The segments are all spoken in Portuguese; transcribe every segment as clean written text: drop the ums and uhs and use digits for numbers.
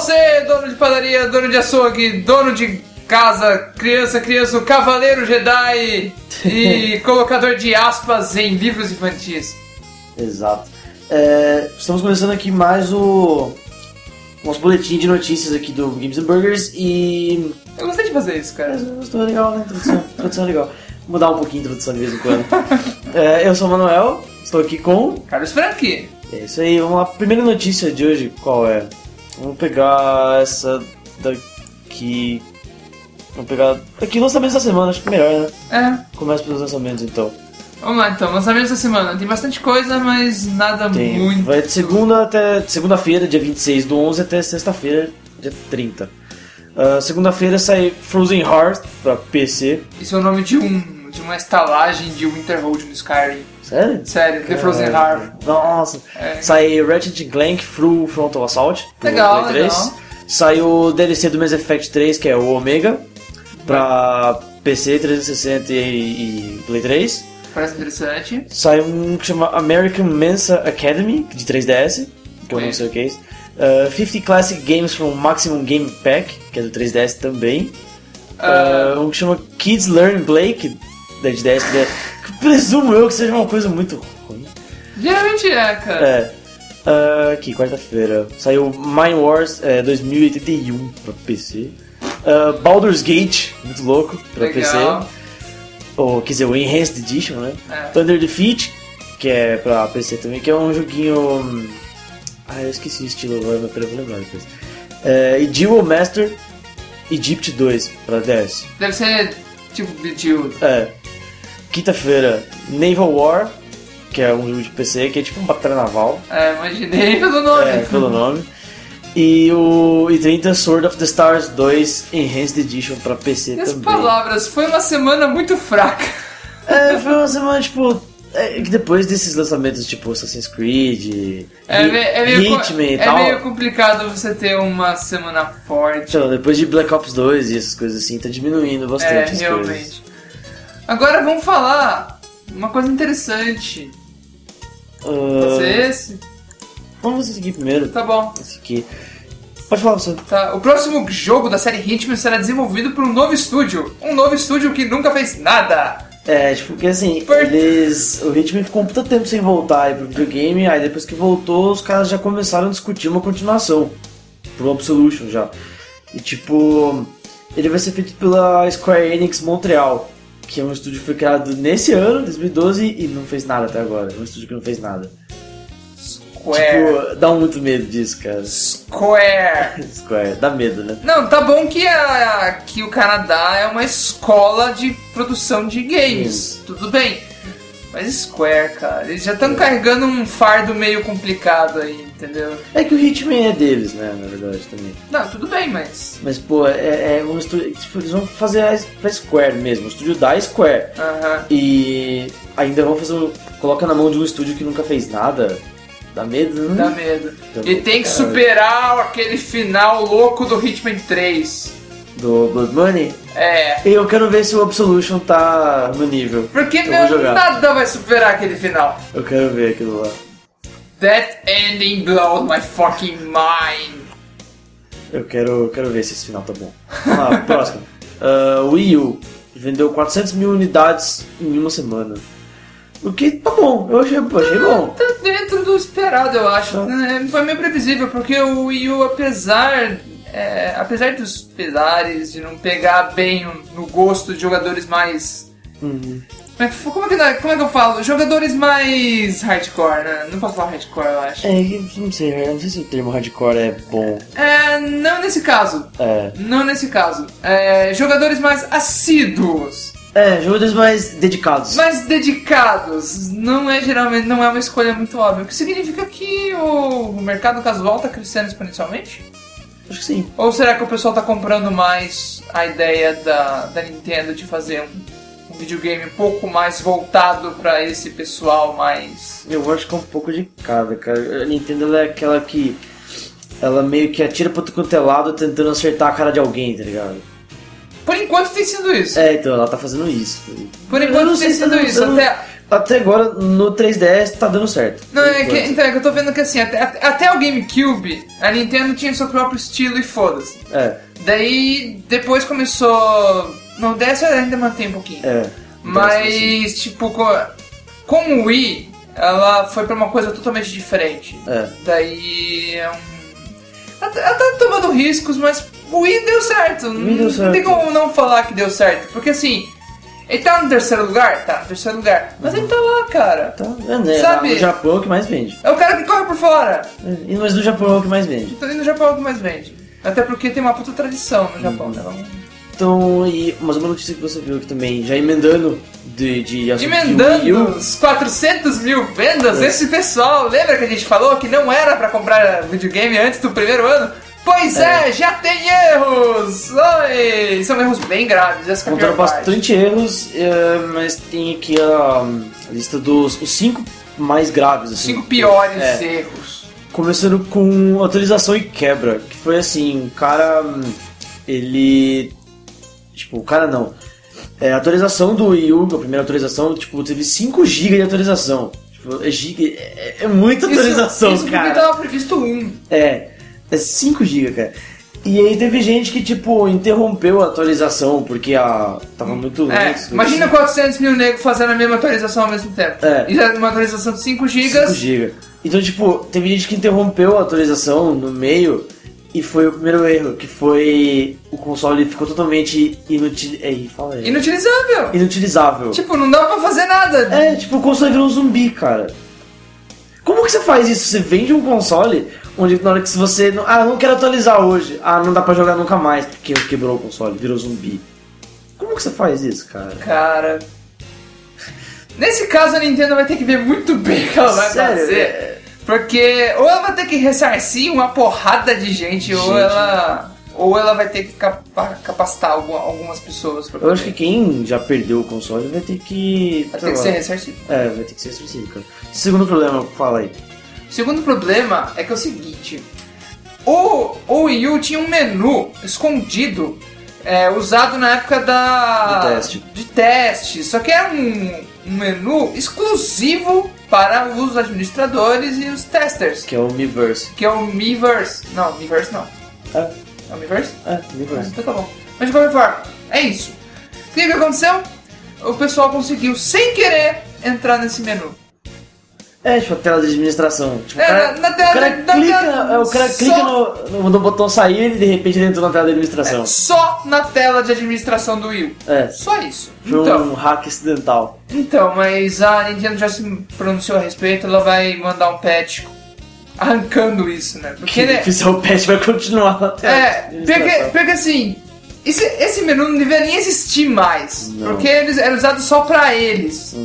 você, dono de padaria, dono de açougue, dono de casa, criança, o cavaleiro Jedi e colocador de aspas em livros infantis. Exato. Estamos começando aqui mais nosso boletim de notícias aqui do Games and Burgers e... Eu gostei de fazer isso, cara. Gostou, legal, né? Introdução é legal. Vou mudar um pouquinho a introdução de vez em quando. Eu sou o Manuel, estou aqui com... Carlos Franqui. É isso aí, vamos lá. A primeira notícia de hoje, qual é? Vamos pegar essa daqui... Vamos pegar aqui lançamentos da semana, acho que melhor, né? Começa pelos lançamentos, então. Vamos lá, então. Lançamentos da semana. Tem bastante coisa, mas nada muito... Vai de segunda-feira, dia 26 do 11, até sexta-feira, dia 30. Segunda-feira sai Frozen Heart pra PC. Isso é o nome de uma estalagem de Winterhold no Skyrim. Sério? Sério, The Frozen Heart. Nossa. Sai Ratchet & Clank Full Frontal Assault pro legal, Play 3. legal. Sai o DLC do Mass Effect 3, que é o Omega, pra PC, 360 e Play 3. Parece interessante. Sai um que chama American Mensa Academy, de 3DS, que eu não sei o que é isso. 50 Classic Games from Maximum Game Pack, que é do 3DS também. Um que chama Kids Learn Blake, da 10, que presumo eu que seja uma coisa muito ruim. Geralmente é, cara. Aqui, quarta-feira, saiu Mine Wars 2081 pra PC. Baldur's Gate, muito louco, pra legal. PC. Ou, quer dizer, o Enhanced Edition, né? Thunder Defeat, que é pra PC também, que é um joguinho... eu esqueci o estilo agora, mas peraí, vou lembrar depois. E Duel Master Egypt 2 pra DS. Deve ser tipo Bejeweled. Quinta-feira, Naval War, que é um jogo de PC, que é tipo um batalha naval. Imaginei pelo nome. Pelo nome. E 30 Sword of the Stars 2 Enhanced Edition pra PC e as também. Palavras, foi uma semana muito fraca. Foi uma semana, tipo... que depois desses lançamentos, tipo Assassin's Creed, Hitman e tal... É meio complicado você ter uma semana forte. Então, depois de Black Ops 2 e essas coisas assim, tá diminuindo bastante as realmente. coisas. Agora vamos falar uma coisa interessante. Pode ser esse? Vamos seguir primeiro. Tá bom. Esse aqui. Pode falar, você. Tá. O próximo jogo da série Hitman será desenvolvido por um novo estúdio. Um novo estúdio que nunca fez nada. Porque assim, o Hitman ficou um puta tempo sem voltar aí pro videogame, aí depois que voltou, os caras já começaram a discutir uma continuação pro Absolution já. E tipo, ele vai ser feito pela Square Enix Montreal, que é um estúdio que foi criado nesse ano, 2012, e não fez nada até agora. É um estúdio que não fez nada. Tipo, dá muito medo disso, cara. Square, dá medo, né? Não, tá bom que o Canadá é uma escola de produção de games. Tudo bem. Mas Square, cara, eles já estão carregando um fardo meio complicado aí, entendeu? É que o Hitman é deles, né, na verdade, também. Não, tudo bem, mas... Mas, pô, é um estúdio... Tipo, eles vão fazer pra Square mesmo, o estúdio da Square. E ainda vão fazer... Coloca na mão de um estúdio que nunca fez nada... Dá medo, né? Dá medo. E tem que superar aquele final louco do Hitman 3. Do Blood Money? E eu quero ver se o Absolution tá no nível. Porque nada vai superar aquele final. Eu quero ver aquilo lá. That ending blows my fucking mind. Eu quero ver se esse final tá bom. Vamos lá, próximo. Wii U. Vendeu 400 mil unidades em uma semana. O que tá bom, eu achei bom. Tá dentro do esperado, eu acho. Foi meio previsível, porque o Wii U, apesar dos pesares, de não pegar bem no gosto de jogadores mais... Como é que eu falo? Jogadores mais hardcore, né? Não posso falar hardcore, eu acho. Não sei se o termo hardcore é bom. Não nesse caso. Não nesse caso. Jogadores mais assíduos. Jogadores mais dedicados. Geralmente não é uma escolha muito óbvia. O que significa que o mercado casual está crescendo exponencialmente? Acho que sim. Ou será que o pessoal está comprando mais a ideia da Nintendo de fazer um videogame um pouco mais voltado para esse pessoal mais... Eu acho que é um pouco de cada, cara. A Nintendo é aquela que... Ela meio que atira pro outro quanto é lado tentando acertar a cara de alguém, tá ligado? Por enquanto tem sido isso. Então ela tá fazendo isso. Por enquanto tem sido isso. até agora no 3DS tá dando certo. Não, então é que eu tô vendo que assim, até o GameCube, a Nintendo tinha seu próprio estilo e foda-se. Daí, depois começou... No DS ainda mantém um pouquinho. Mas, tipo, com o Wii, ela foi pra uma coisa totalmente diferente. Daí, ela tá tomando riscos, mas o Wii deu certo. Não tem como não falar que deu certo. Porque assim, ele tá no terceiro lugar? Tá no terceiro lugar. Mas ele tá lá, cara. Tá, sabe? No Japão é o que mais vende. É o cara que corre por fora. Mas no Japão é o que mais vende. E no Japão é o que mais vende. Até porque tem uma puta tradição no Japão, né? Então, mas uma notícia que você viu aqui também, já emendando emendando os 400 mil vendas, esse pessoal, lembra que a gente falou que não era pra comprar videogame antes do primeiro ano? Pois já tem erros! Oi! São erros bem graves, essa contaram bastante erros, mas tem aqui a lista dos 5 mais graves. Os 5 piores erros. Começando com atualização e quebra, que foi assim, o cara, ele... Tipo, o cara não. A atualização do Wii U, a primeira atualização, tipo, teve 5 GB de atualização. Tipo, é muita atualização, isso cara. Isso porque tava previsto 1. É 5 GB, cara. E aí teve gente que, tipo, interrompeu a atualização porque tava muito lento. Imagina 400 mil negros fazendo a mesma atualização ao mesmo tempo. E uma atualização de 5 GB. 5 GB. Então, tipo, teve gente que interrompeu a atualização no meio. E foi o primeiro erro, que foi... O console ficou totalmente inutilizável. Tipo, não dá pra fazer nada. Tipo, o console virou um zumbi, cara. Como que você faz isso? Você vende um console onde na hora que você... não quero atualizar hoje. Não dá pra jogar nunca mais, porque quebrou o console, virou zumbi. Como que você faz isso, cara? Cara... Nesse caso, a Nintendo vai ter que ver muito bem o que ela vai fazer. Porque ou ela vai ter que ressarcir uma porrada de gente. Ou ela vai ter que capacitar algumas pessoas. Eu acho que quem já perdeu o console vai ter que... Vai ter que ser ressarcido. Vai ter que ser ressarcido, cara. Segundo problema, fala aí. O segundo problema é que é o seguinte. O Wii U tinha um menu escondido, usado na época de teste. Só que era um menu exclusivo para os administradores e os testers. Que é o Miiverse. Não, Miiverse não. É o Miiverse? Miiverse. Então tá bom. Mas de qualquer forma, é isso. O que aconteceu? O pessoal conseguiu, sem querer, entrar nesse menu. Tipo a tela de administração. Tipo, o cara clica no botão sair e de repente ele entrou na tela de administração. Só na tela de administração do Wii U. Só isso. Foi um hack acidental. Então, mas a Nintendo já se pronunciou a respeito, ela vai mandar um patch arrancando isso, né? Porque o patch vai continuar na tela. Porque assim, esse menu não deveria nem existir mais. Não. Porque ele era usado só pra eles.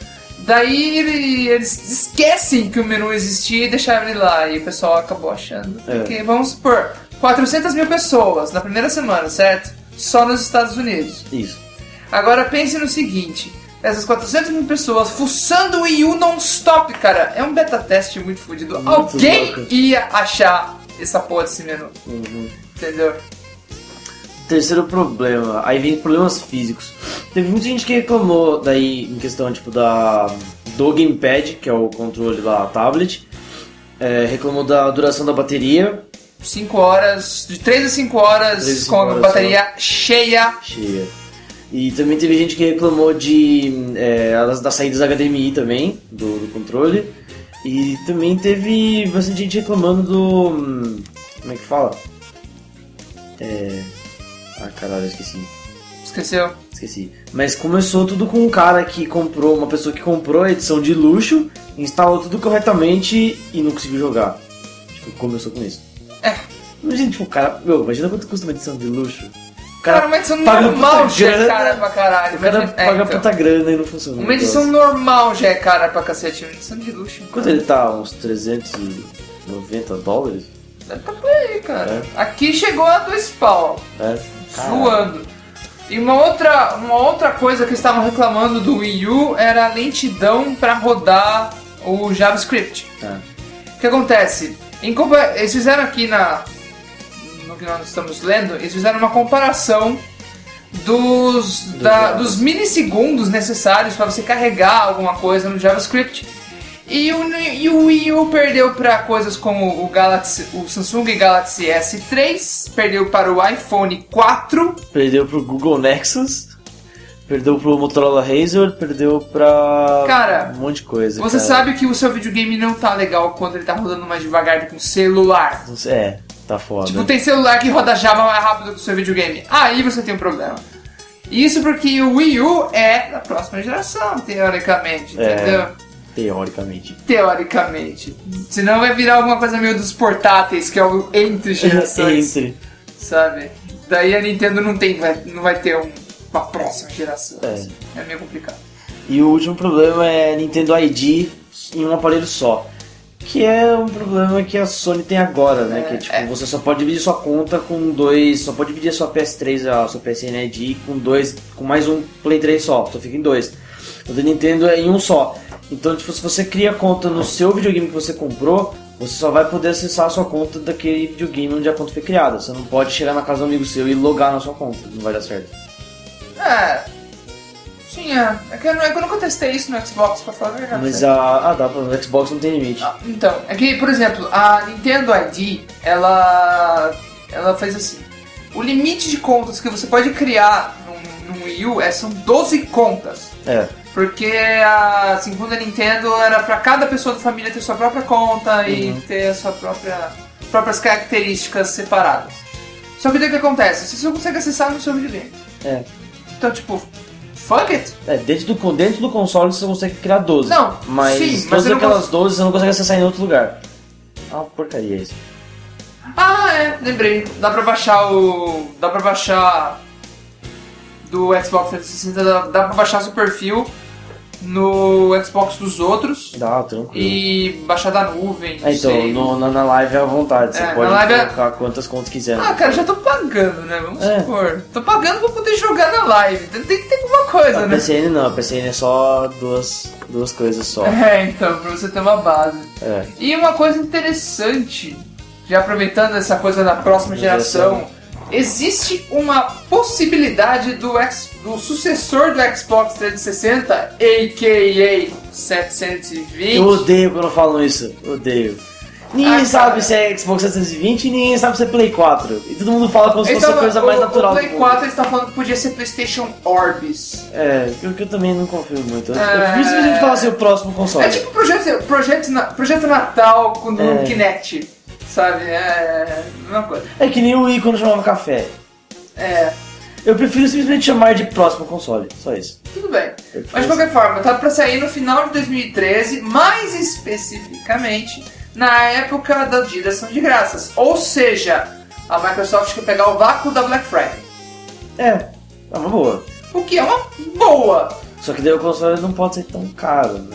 Daí eles esquecem que o menu existia e deixaram ele lá. E o pessoal acabou achando. Porque, vamos supor, 400 mil pessoas na primeira semana, certo? Só nos Estados Unidos. Isso. Agora pense no seguinte. Essas 400 mil pessoas fuçando o Wii U non-stop, cara. É um beta teste muito fodido. Alguém ia achar essa porra desse menu. Entendeu? Terceiro problema, aí vem problemas físicos. Teve muita gente que reclamou daí em questão tipo do gamepad, que é o controle da tablet. Reclamou da duração da bateria. 5 horas, de 3 a 5 horas com a bateria cheia. E também teve gente que reclamou das saídas HDMI também, do controle. E também teve bastante gente reclamando do... Como é que fala? Caralho, eu esqueci. Esqueceu? Esqueci. Mas começou tudo com um cara que comprou, uma pessoa que comprou a edição de luxo, instalou tudo corretamente e não conseguiu jogar. Tipo, começou com isso. Imagina, tipo, o cara... imagina quanto custa uma edição de luxo. Cara, uma edição normal já é cara pra caralho. O cara paga puta grana e não funciona. Uma edição normal já é cara pra cacete. Uma edição de luxo. Quanto ele tá? Uns $390? Deve tá por aí, cara. Aqui chegou a 2 pau. Voando. E uma outra coisa que estavam reclamando do Wii U era a lentidão para rodar o JavaScript. O que acontece? Eles fizeram aqui no que nós estamos lendo, eles fizeram uma comparação dos milissegundos necessários para você carregar alguma coisa no JavaScript. E o Wii U perdeu para coisas como o Samsung Galaxy S3, perdeu para o iPhone 4, perdeu para o Google Nexus, perdeu para o Motorola Razr, perdeu para um monte de coisa. Você sabe que o seu videogame não tá legal quando ele tá rodando mais devagar do que um celular. Tá foda. Tipo, tem celular que roda Java mais rápido que o seu videogame. Aí você tem um problema. Isso porque o Wii U é da próxima geração, teoricamente, entendeu? Teoricamente. Senão vai virar alguma coisa meio dos portáteis, que é o entre gerações. Sabe? Daí a Nintendo não vai ter uma próxima geração. Assim. É meio complicado. E o último problema é Nintendo ID em um aparelho só. Que é um problema que a Sony tem agora, né? Que tipo, você só pode dividir sua conta com dois. Só pode dividir a sua PS3, a sua PSN ID com mais um Play 3 só fica em dois. O da Nintendo é em um só. Então, tipo, se você cria conta no seu videogame que você comprou, você só vai poder acessar a sua conta daquele videogame onde a conta foi criada. Você não pode chegar na casa do amigo seu e logar na sua conta. Não vai dar certo. Sim, é que eu nunca testei isso no Xbox, pra falar a verdade. Mas dá pra... No Xbox não tem limite. Então, é que, por exemplo, a Nintendo ID, ela faz assim. O limite de contas que você pode criar no Wii U são 12 contas. Porque a segunda Nintendo era pra cada pessoa da família ter sua própria conta e ter a sua próprias características separadas. Só que daí o que acontece? Você não consegue acessar no seu videogame. Então, tipo, fuck it. Dentro do console você consegue criar 12. Não, mas sim, todas aquelas 12 você não consegue acessar em outro lugar. Uma porcaria isso. Lembrei. Dá pra baixar do Xbox 360, dá pra baixar seu perfil no Xbox dos outros. Dá, tranquilo. E baixar da nuvem. Então, na live é à vontade. Você pode colocar quantas contas quiser. Cara, já tô pagando, né? Vamos supor. Tô pagando pra poder jogar na live. Tem que ter alguma coisa, né? PCN não, a PCN é só duas coisas só. Então, pra você ter uma base. E uma coisa interessante, já aproveitando essa coisa da próxima geração, existe uma possibilidade do sucessor do Xbox 360, a.k.a. 720. Eu odeio quando falam isso, odeio. Ninguém sabe se é Xbox 720 e ninguém sabe se é Play 4. E todo mundo fala como se fosse a coisa mais natural. O Play 4 eles estão falando que podia ser PlayStation Orbis. Que eu também não confio muito. Eu vi se a gente fala assim, o próximo console. É tipo projeto Natal com o Kinect. Sabe, é a mesma coisa. É que nem o Wii quando chamava café. Eu prefiro simplesmente chamar de próximo console, só isso. Tudo bem. Mas de qualquer forma, tá pra sair no final de 2013, mais especificamente na época da Dia da Ação de Graças. Ou seja, a Microsoft quer pegar o vácuo da Black Friday. É uma boa. O que é uma boa. Só que daí o console não pode ser tão caro, né?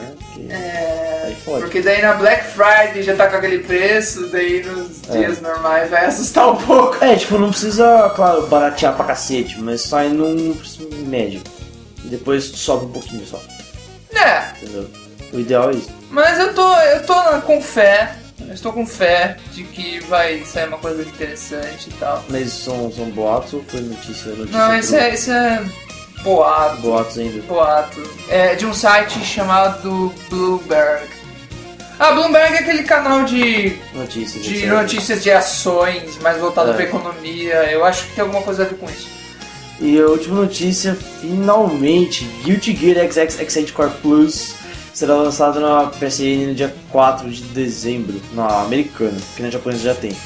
Porque daí na Black Friday já tá com aquele preço, daí nos dias normais vai assustar um pouco. Tipo, não precisa, claro, baratear pra cacete, mas sai num preço médio. E depois sobe um pouquinho só. Entendeu? O ideal é isso. Mas eu tô com fé. Eu estou com fé de que vai sair uma coisa interessante e tal. Mas são boatos ou foi notícia? Não, isso é boato. Boatos ainda. Boato. É de um site chamado Bloomberg. Bloomberg é aquele canal de notícias de ações, mais voltado pra economia. Eu acho que tem alguma coisa a ver com isso. E a última notícia, finalmente, Guilty Gear XX Extended Core Plus será lançado na PSN no dia 4 de dezembro, na americana, que na japonesa já tem.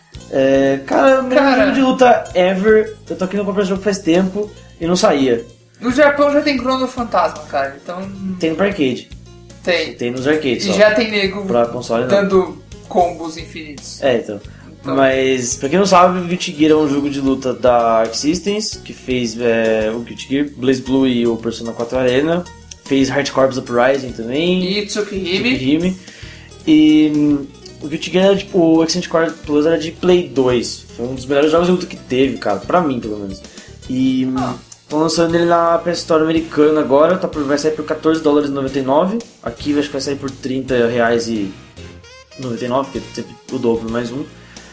Cara, melhor jogo de luta ever. Eu tô querendo comprar esse jogo faz tempo e não saía. No Japão já tem Chrono Fantasma, cara, então... Tem no arcade. Tem nos arcades só. E já tem nego pra console, dando combos infinitos. Então. Mas, pra quem não sabe, o Guilty Gear é um jogo de luta da Arc Systems, que fez o Guilty Gear, BlazBlue e o Persona 4 Arena. Fez Hard Corps Uprising também. E Tsukihime. E o Guilty Gear era o Extended Core Plus era de Play 2. Foi um dos melhores jogos de luta que teve, cara, pra mim pelo menos. E estão lançando ele na PS Store americana agora, vai sair por $14,99. Aqui acho que vai sair por R$30,99, porque sempre o dobro mais um.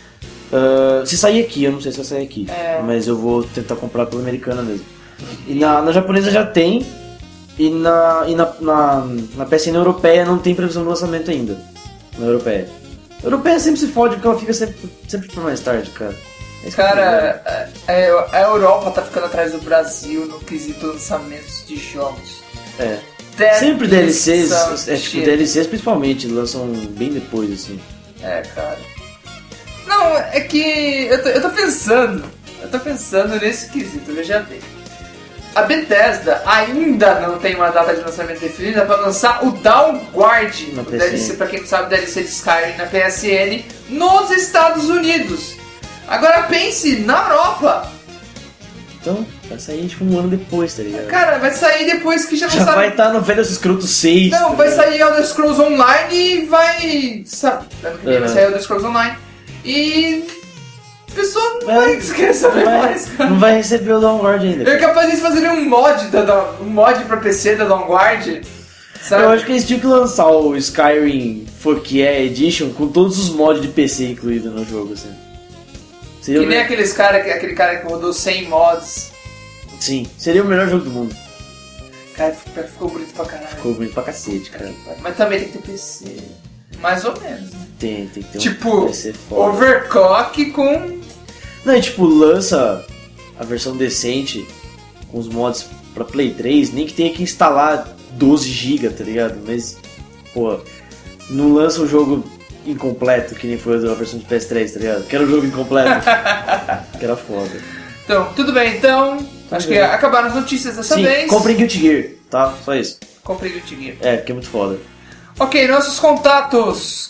Se sair aqui, eu não sei se vai sair aqui, mas eu vou tentar comprar pela americana mesmo. E na japonesa já tem, e na PSN europeia não tem previsão de lançamento ainda. Na europeia. A europeia sempre se fode porque ela fica sempre por mais tarde, cara. Cara, a Europa tá ficando atrás do Brasil no quesito lançamentos de jogos. Sempre DLCs, tipo, DLCs principalmente, lançam bem depois, assim. Cara. Não, é que eu tô pensando nesse quesito, veja bem. A Bethesda ainda não tem uma data de lançamento definida para lançar o Downguard, o DLC, pra quem não sabe, o DLC de Skyrim na PSN, nos Estados Unidos. Agora pense na Europa. Então, vai sair tipo um ano depois, tá ligado? Cara, vai sair depois que já não sabe... vai estar no Velho Scroto 6. Não, vai sair Elder Scrolls Online e vai... vai sair Elder Scrolls Online. E... a pessoa não vai querer saber mais, cara. Não vai receber o Downguard ainda. Eu capaz de fazer um mod pra PC da Downguard. Sabe? Eu acho que eles tinham que lançar o Skyrim Fuck Yeah Edition com todos os mods de PC incluídos no jogo, assim. Seria nem aquele cara que rodou 100 mods. Sim, seria o melhor jogo do mundo. Cara, ficou bonito pra caralho. Ficou bonito pra cacete, cara. Mas também tem que ter PC. Mais ou menos, né? Tem que ter tipo, PC foda. Overclock com... Não, e tipo, lança a versão decente com os mods pra Play 3, nem que tenha que instalar 12 GB, tá ligado? Mas, pô, não lança um jogo incompleto, que nem foi a versão de PS3, tá ligado? Que era um jogo incompleto. Que era foda. Então, tudo bem, então. Acho que acabaram as notícias dessa vez. Comprem Guilty Gear, tá? Só isso. Comprem Guilty Gear. Porque é muito foda. Ok, nossos contatos.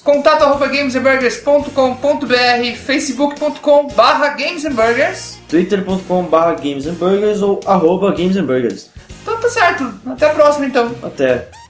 contato@gamesandburgers.com.br, facebook.com/gamesandburgers, twitter.com/gamesandburgers ou @gamesandburgers. Então tá certo. Até a próxima, então. Até.